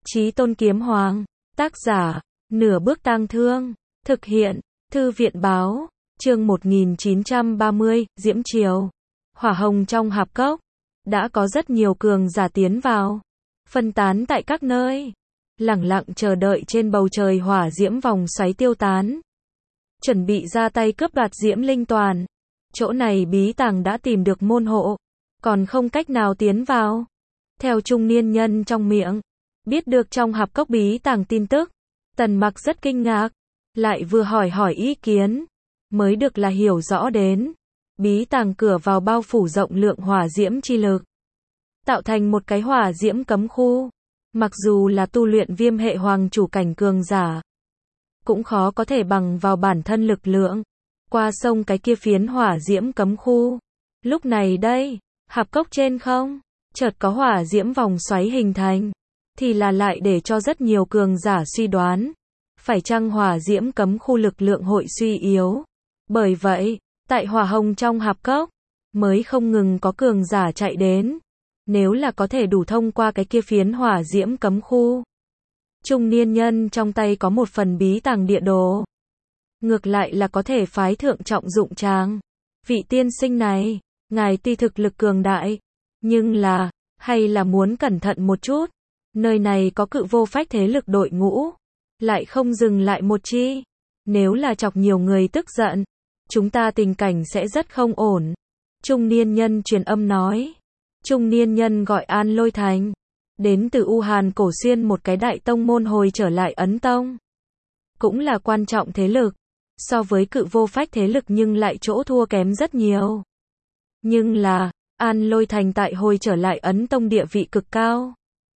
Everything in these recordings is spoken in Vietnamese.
Chí Tôn Kiếm Hoàng, tác giả, Nửa Bước Tang Thương, thực hiện, Thư viện Báo, chương 1930, Diễm Triều. Hỏa hồng trong hạp cốc, đã có rất nhiều cường giả tiến vào, phân tán tại các nơi, lẳng lặng chờ đợi trên bầu trời hỏa diễm vòng xoáy tiêu tán. Chuẩn bị ra tay cướp đoạt diễm linh toàn. Chỗ này bí tàng đã tìm được môn hộ, còn không cách nào tiến vào. Theo trung niên nhân trong miệng, biết được trong hạp cốc bí tàng tin tức, Tần Mặc rất kinh ngạc, lại vừa hỏi ý kiến, mới được là hiểu rõ đến. Bí tàng cửa vào bao phủ rộng lượng hỏa diễm chi lực, tạo thành một cái hỏa diễm cấm khu. Mặc dù là tu luyện viêm hệ hoàng chủ cảnh cường giả, cũng khó có thể bằng vào bản thân lực lượng, qua sông cái kia phiến hỏa diễm cấm khu. Lúc này đây, hạp cốc trên không, chợt có hỏa diễm vòng xoáy hình thành, thì là lại để cho rất nhiều cường giả suy đoán, phải chăng hỏa diễm cấm khu lực lượng hội suy yếu. Bởi vậy, tại hỏa hồng trong hạp cốc, mới không ngừng có cường giả chạy đến. Nếu là có thể đủ thông qua cái kia phiến hỏa diễm cấm khu, trung niên nhân trong tay có một phần bí tàng địa đồ, ngược lại là có thể phái thượng trọng dụng tràng. Vị tiên sinh này, ngài tuy thực lực cường đại, nhưng là, hay là muốn cẩn thận một chút. Nơi này có cự vô phách thế lực đội ngũ, lại không dừng lại một chi. Nếu là chọc nhiều người tức giận, chúng ta tình cảnh sẽ rất không ổn. Trung niên nhân truyền âm nói. Trung niên nhân gọi An Lôi Thành, đến từ U Hàn Cổ Xuyên, một cái đại tông môn hồi trở lại Ấn Tông, cũng là quan trọng thế lực, so với cự vô phách thế lực nhưng lại chỗ thua kém rất nhiều. Nhưng là, An Lôi Thành tại hồi trở lại Ấn Tông địa vị cực cao,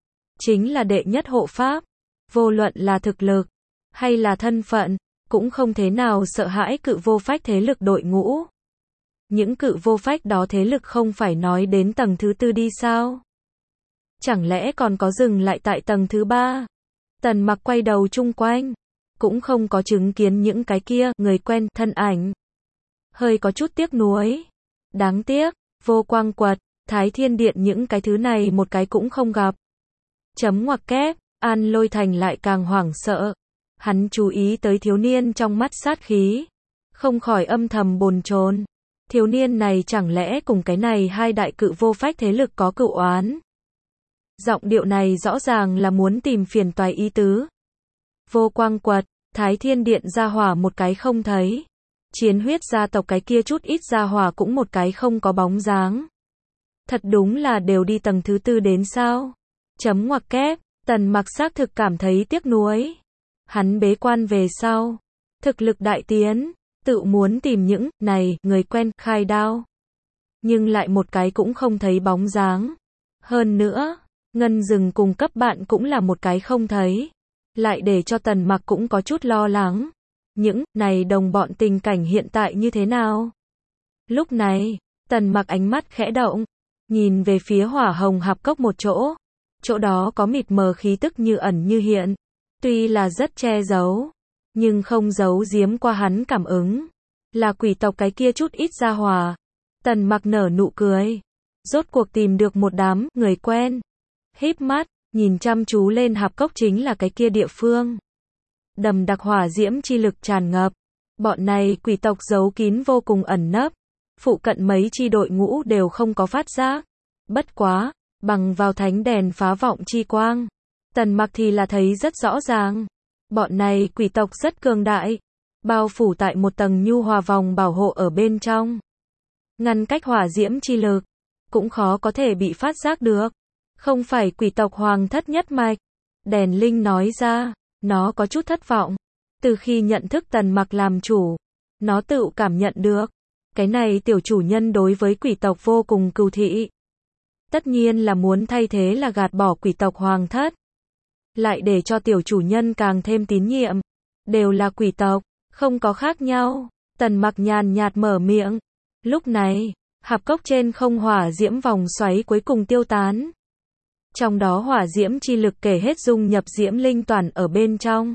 chính là đệ nhất hộ pháp, vô luận là thực lực, hay là thân phận, cũng không thế nào sợ hãi cự vô phách thế lực đội ngũ. Những cự vô phách đó thế lực không phải nói đến tầng thứ tư đi sao? Chẳng lẽ còn có dừng lại tại tầng thứ ba? Tần Mặc quay đầu chung quanh, cũng không có chứng kiến những cái kia người quen thân ảnh. Hơi có chút tiếc nuối. Đáng tiếc, Vô Quang Quật, Thái Thiên Điện những cái thứ này một cái cũng không gặp. Chấm ngoặc kép, An Lôi Thành lại càng hoảng sợ. Hắn chú ý tới thiếu niên trong mắt sát khí, không khỏi âm thầm bồn chồn. Thiếu niên này chẳng lẽ cùng cái này hai đại cự vô phách thế lực có cựu oán? Giọng điệu này rõ ràng là muốn tìm phiền toái ý tứ. Vô Quang Quật, Thái Thiên Điện gia hỏa một cái không thấy. Chiến huyết gia tộc cái kia chút ít gia hỏa cũng một cái không có bóng dáng. Thật đúng là đều đi tầng thứ tư đến sao? Chấm ngoặc kép, Tần Mặc xác thực cảm thấy tiếc nuối. Hắn bế quan về sau, thực lực đại tiến, tự muốn tìm những này người quen khai đao, nhưng lại một cái cũng không thấy bóng dáng. Hơn nữa, Ngân Dừng cùng cấp bạn cũng là một cái không thấy, lại để cho Tần Mặc cũng có chút lo lắng. Những này đồng bọn tình cảnh hiện tại như thế nào? Lúc này, Tần Mặc ánh mắt khẽ động, nhìn về phía hỏa hồng hạp cốc một chỗ. Chỗ đó có mịt mờ khí tức như ẩn như hiện, tuy là rất che giấu, nhưng không giấu giếm qua hắn cảm ứng, là quỷ tộc cái kia chút ít gia hỏa. Tần Mặc nở nụ cười, rốt cuộc tìm được một đám người quen. Híp mắt, nhìn chăm chú lên hạp cốc chính là cái kia địa phương. Đầm đặc hỏa diễm chi lực tràn ngập. Bọn này quỷ tộc giấu kín vô cùng ẩn nấp, phụ cận mấy chi đội ngũ đều không có phát giác. Bất quá, bằng vào thánh đèn phá vọng chi quang, Tần Mặc thì là thấy rất rõ ràng. Bọn này quỷ tộc rất cường đại, bao phủ tại một tầng nhu hòa vòng bảo hộ ở bên trong, ngăn cách hỏa diễm chi lực, cũng khó có thể bị phát giác được. Không phải quỷ tộc hoàng thất nhất mạch. Đèn Linh nói ra, nó có chút thất vọng. Từ khi nhận thức Tần Mặc làm chủ, nó tự cảm nhận được, cái này tiểu chủ nhân đối với quỷ tộc vô cùng cừu thị. Tất nhiên là muốn thay thế là gạt bỏ quỷ tộc hoàng thất, lại để cho tiểu chủ nhân càng thêm tín nhiệm. Đều là quỷ tộc, không có khác nhau. Tần Mặc nhàn nhạt mở miệng. Lúc này, hạp cốc trên không hỏa diễm vòng xoáy cuối cùng tiêu tán. Trong đó hỏa diễm chi lực kể hết dung nhập diễm linh toàn ở bên trong.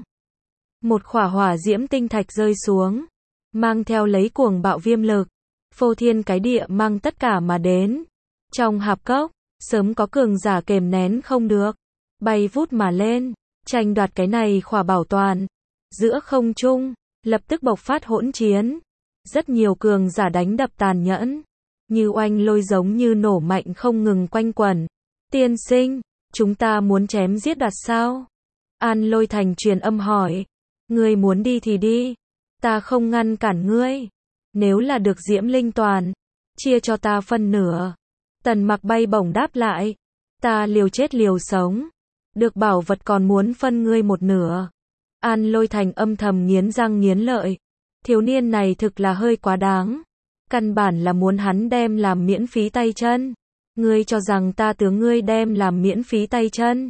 Một khỏa hỏa diễm tinh thạch rơi xuống, mang theo lấy cuồng bạo viêm lực, phô thiên cái địa mang tất cả mà đến. Trong hạp cốc, sớm có cường giả kềm nén không được, bay vút mà lên, tranh đoạt cái này khỏa bảo toàn. Giữa không trung, lập tức bộc phát hỗn chiến. Rất nhiều cường giả đánh đập tàn nhẫn, như oanh lôi giống như nổ mạnh không ngừng quanh quẩn. Tiên sinh, chúng ta muốn chém giết đoạt sao? An Lôi Thành truyền âm hỏi. Ngươi muốn đi thì đi, ta không ngăn cản ngươi. Nếu là được Diễm Linh Toàn, chia cho ta phân nửa. Tần Mặc bay bổng đáp lại. Ta liều chết liều sống. Được bảo vật còn muốn phân ngươi một nửa. An Lôi Thành âm thầm nghiến răng nghiến lợi. Thiếu niên này thực là hơi quá đáng. Căn bản là muốn hắn đem làm miễn phí tay chân. Ngươi cho rằng ta tướng ngươi đem làm miễn phí tay chân.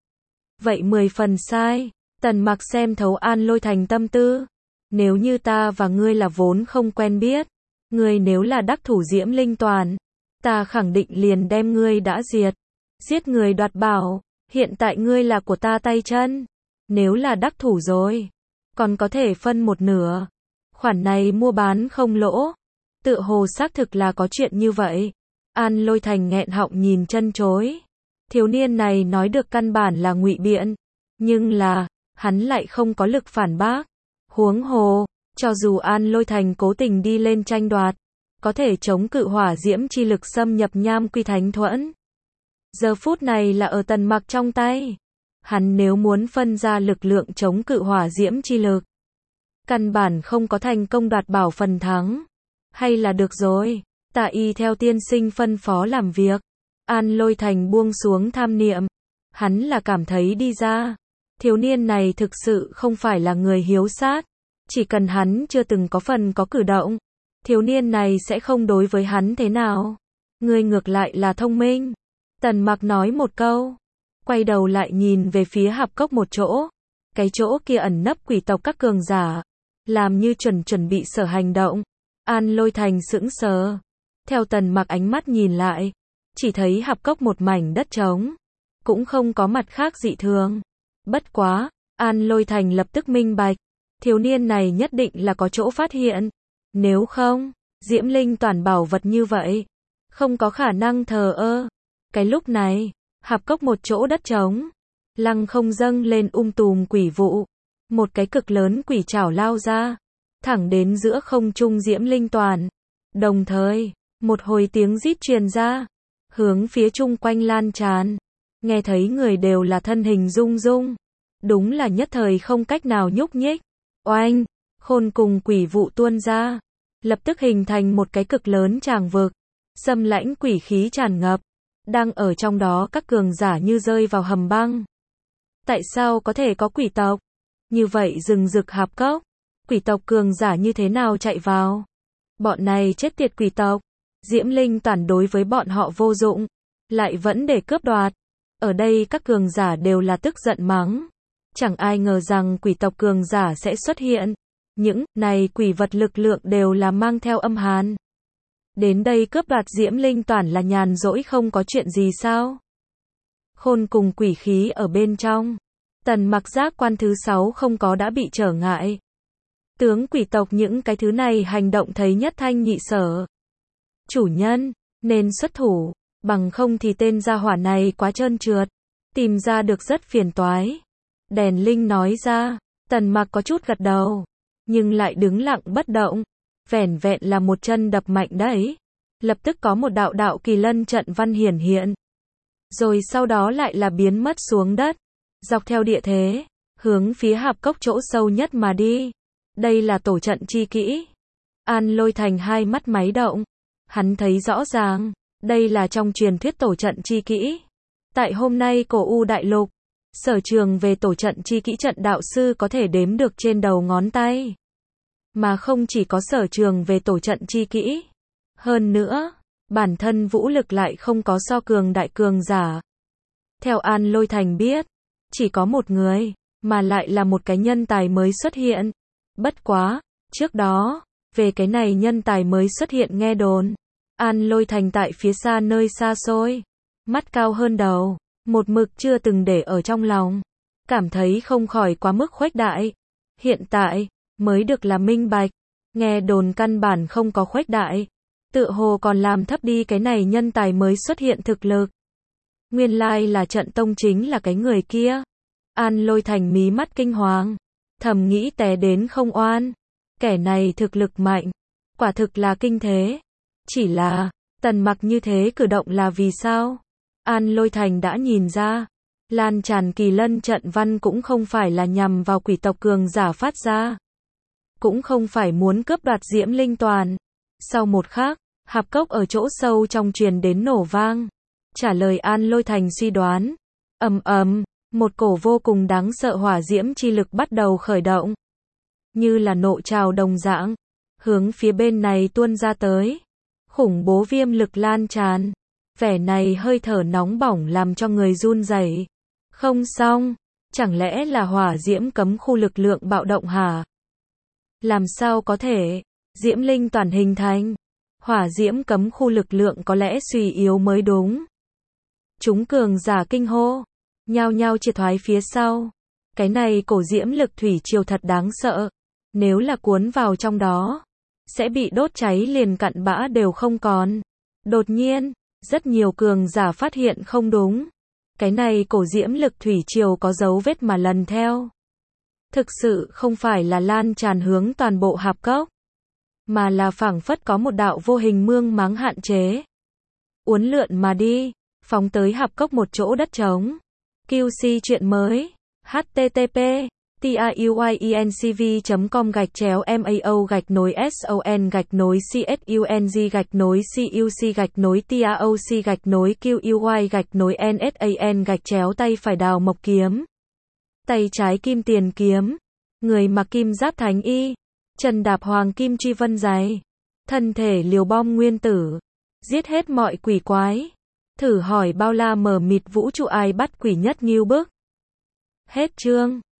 Vậy 10 phần sai. Tần Mặc xem thấu An Lôi Thành tâm tư. Nếu như ta và ngươi là vốn không quen biết, ngươi nếu là đắc thủ Diễm Linh Toàn, ta khẳng định liền đem ngươi đã diệt. Giết người đoạt bảo, hiện tại ngươi là của ta tay chân. Nếu là đắc thủ rồi, còn có thể phân một nửa. Khoản này mua bán không lỗ. Tựa hồ xác thực là có chuyện như vậy. An Lôi Thành nghẹn họng nhìn chân chối. Thiếu niên này nói được căn bản là ngụy biện, nhưng là, hắn lại không có lực phản bác. Huống hồ, cho dù An Lôi Thành cố tình đi lên tranh đoạt, có thể chống cự hỏa diễm chi lực xâm nhập Nham Quy Thánh Thuẫn. Giờ phút này là ở Tần Mặc trong tay. Hắn nếu muốn phân ra lực lượng chống cự hỏa diễm chi lực, căn bản không có thành công đoạt bảo phần thắng. Hay là được rồi, ta y theo tiên sinh phân phó làm việc. An Lôi Thành buông xuống tham niệm. Hắn là cảm thấy đi ra. Thiếu niên này thực sự không phải là người hiếu sát. Chỉ cần hắn chưa từng có phần có cử động, thiếu niên này sẽ không đối với hắn thế nào. Ngươi ngược lại là thông minh. Tần Mặc nói một câu. Quay đầu lại nhìn về phía hạp cốc một chỗ. Cái chỗ kia ẩn nấp quỷ tộc các cường giả. Làm như chuẩn bị sở hành động. An Lôi Thành sững sờ. Theo Tần Mặc ánh mắt nhìn lại, chỉ thấy hạp cốc một mảnh đất trống. Cũng không có mặt khác dị thường. Bất quá, An Lôi Thành lập tức minh bạch. Thiếu niên này nhất định là có chỗ phát hiện. Nếu không, Diễm Linh Toàn bảo vật như vậy, không có khả năng thờ ơ. Cái lúc này, hạp cốc một chỗ đất trống, lăng không dâng lên tùm quỷ vụ. Một cái cực lớn quỷ trảo lao ra, thẳng đến giữa không trung Diễm Linh Toàn. Đồng thời, một hồi tiếng rít truyền ra, hướng phía chung quanh lan tràn. Nghe thấy người đều là thân hình rung rung. Đúng là nhất thời không cách nào nhúc nhích. Oanh, khôn cùng quỷ vụ tuôn ra, lập tức hình thành một cái cực lớn tràng vực. Xâm lãnh quỷ khí tràn ngập, đang ở trong đó các cường giả như rơi vào hầm băng. Tại sao có thể có quỷ tộc? Như vậy rừng rực hạp cốc, quỷ tộc cường giả như thế nào chạy vào? Bọn này chết tiệt quỷ tộc. Diễm Linh Toàn đối với bọn họ vô dụng, lại vẫn để cướp đoạt. Ở đây các cường giả đều là tức giận mắng. Chẳng ai ngờ rằng quỷ tộc cường giả sẽ xuất hiện. Những này quỷ vật lực lượng đều là mang theo âm hàn. Đến đây cướp đoạt Diễm Linh Toàn là nhàn rỗi không có chuyện gì sao? Khôn cùng quỷ khí ở bên trong. Tần Mặc giác quan thứ 6 không có đã bị trở ngại. Tướng quỷ tộc những cái thứ này hành động thấy nhất thanh nhị sở. Chủ nhân, nên xuất thủ, bằng không thì tên gia hỏa này quá trơn trượt. Tìm ra được rất phiền toái. Đèn Linh nói ra. Tần Mặc có chút gật đầu, nhưng lại đứng lặng bất động. Vẻn vẹn là một chân đập mạnh đấy. Lập tức có một đạo kỳ lân trận văn hiển hiện. Rồi sau đó lại là biến mất xuống đất. Dọc theo địa thế, hướng phía hạp cốc chỗ sâu nhất mà đi. Đây là tổ trận chi kỹ. An Lôi Thành hai mắt máy động. Hắn thấy rõ ràng, đây là trong truyền thuyết tổ trận chi kỹ. Tại hôm nay cổ U Đại Lục, sở trường về tổ trận chi kỹ trận đạo sư có thể đếm được trên đầu ngón tay. Mà không chỉ có sở trường về tổ trận chi kỹ. Hơn nữa, bản thân vũ lực lại không có so cường đại cường giả. Theo An Lôi Thành biết, chỉ có một người, mà lại là một cái nhân tài mới xuất hiện. Bất quá, trước đó, về cái này nhân tài mới xuất hiện nghe đồn. An Lôi Thành tại phía xa nơi xa xôi, mắt cao hơn đầu, một mực chưa từng để ở trong lòng. Cảm thấy không khỏi quá mức khuếch đại. Hiện tại, mới được là minh bạch. Nghe đồn căn bản không có khuếch đại. Tựa hồ còn làm thấp đi cái này nhân tài mới xuất hiện thực lực. Nguyên lai là trận tông chính là cái người kia. An Lôi Thành mí mắt kinh hoàng, thầm nghĩ té đến không oan. Kẻ này thực lực mạnh, quả thực là kinh thế. Chỉ là, Tần Mặc như thế cử động là vì sao? An Lôi Thành đã nhìn ra, lan tràn kỳ lân trận văn cũng không phải là nhằm vào quỷ tộc cường giả phát ra, cũng không phải muốn cướp đoạt Diễm Linh Toàn. Sau một khắc, hạp cốc ở chỗ sâu trong truyền đến nổ vang, trả lời An Lôi Thành suy đoán. Ầm ầm, một cổ vô cùng đáng sợ hỏa diễm chi lực bắt đầu khởi động, như là nộ trào đồng dạng, hướng phía bên này tuôn ra tới. Khủng bố viêm lực lan tràn, vẻ này hơi thở nóng bỏng làm cho người run rẩy. Không xong, chẳng lẽ là hỏa diễm cấm khu lực lượng bạo động hả? Làm sao có thể? Diễm Linh Toàn hình thành, hỏa diễm cấm khu lực lượng có lẽ suy yếu mới đúng. Chúng cường giả kinh hô, nhao nhao triệt thoái phía sau. Cái này cổ diễm lực thủy triều thật đáng sợ, nếu là cuốn vào trong đó, sẽ bị đốt cháy liền cặn bã đều không còn. Đột nhiên, rất nhiều cường giả phát hiện không đúng. Cái này cổ diễm lực thủy triều có dấu vết mà lần theo. Thực sự không phải là lan tràn hướng toàn bộ hạp cốc, mà là phảng phất có một đạo vô hình mương máng hạn chế. Uốn lượn mà đi, phóng tới hạp cốc một chỗ đất trống. QC chuyện mới. http tauy.mao-son-cuc-cuc-tiaoc-cuy-nsac-tay phải đào mộc kiếm, tay trái kim tiền kiếm, người mặc kim giáp thánh y, chân đạp hoàng kim truy vân giày, thân thể liều bom nguyên tử, giết hết mọi quỷ quái. Thử hỏi bao la mờ mịt vũ trụ ai bắt quỷ nhất nghêu bức. Hết chương.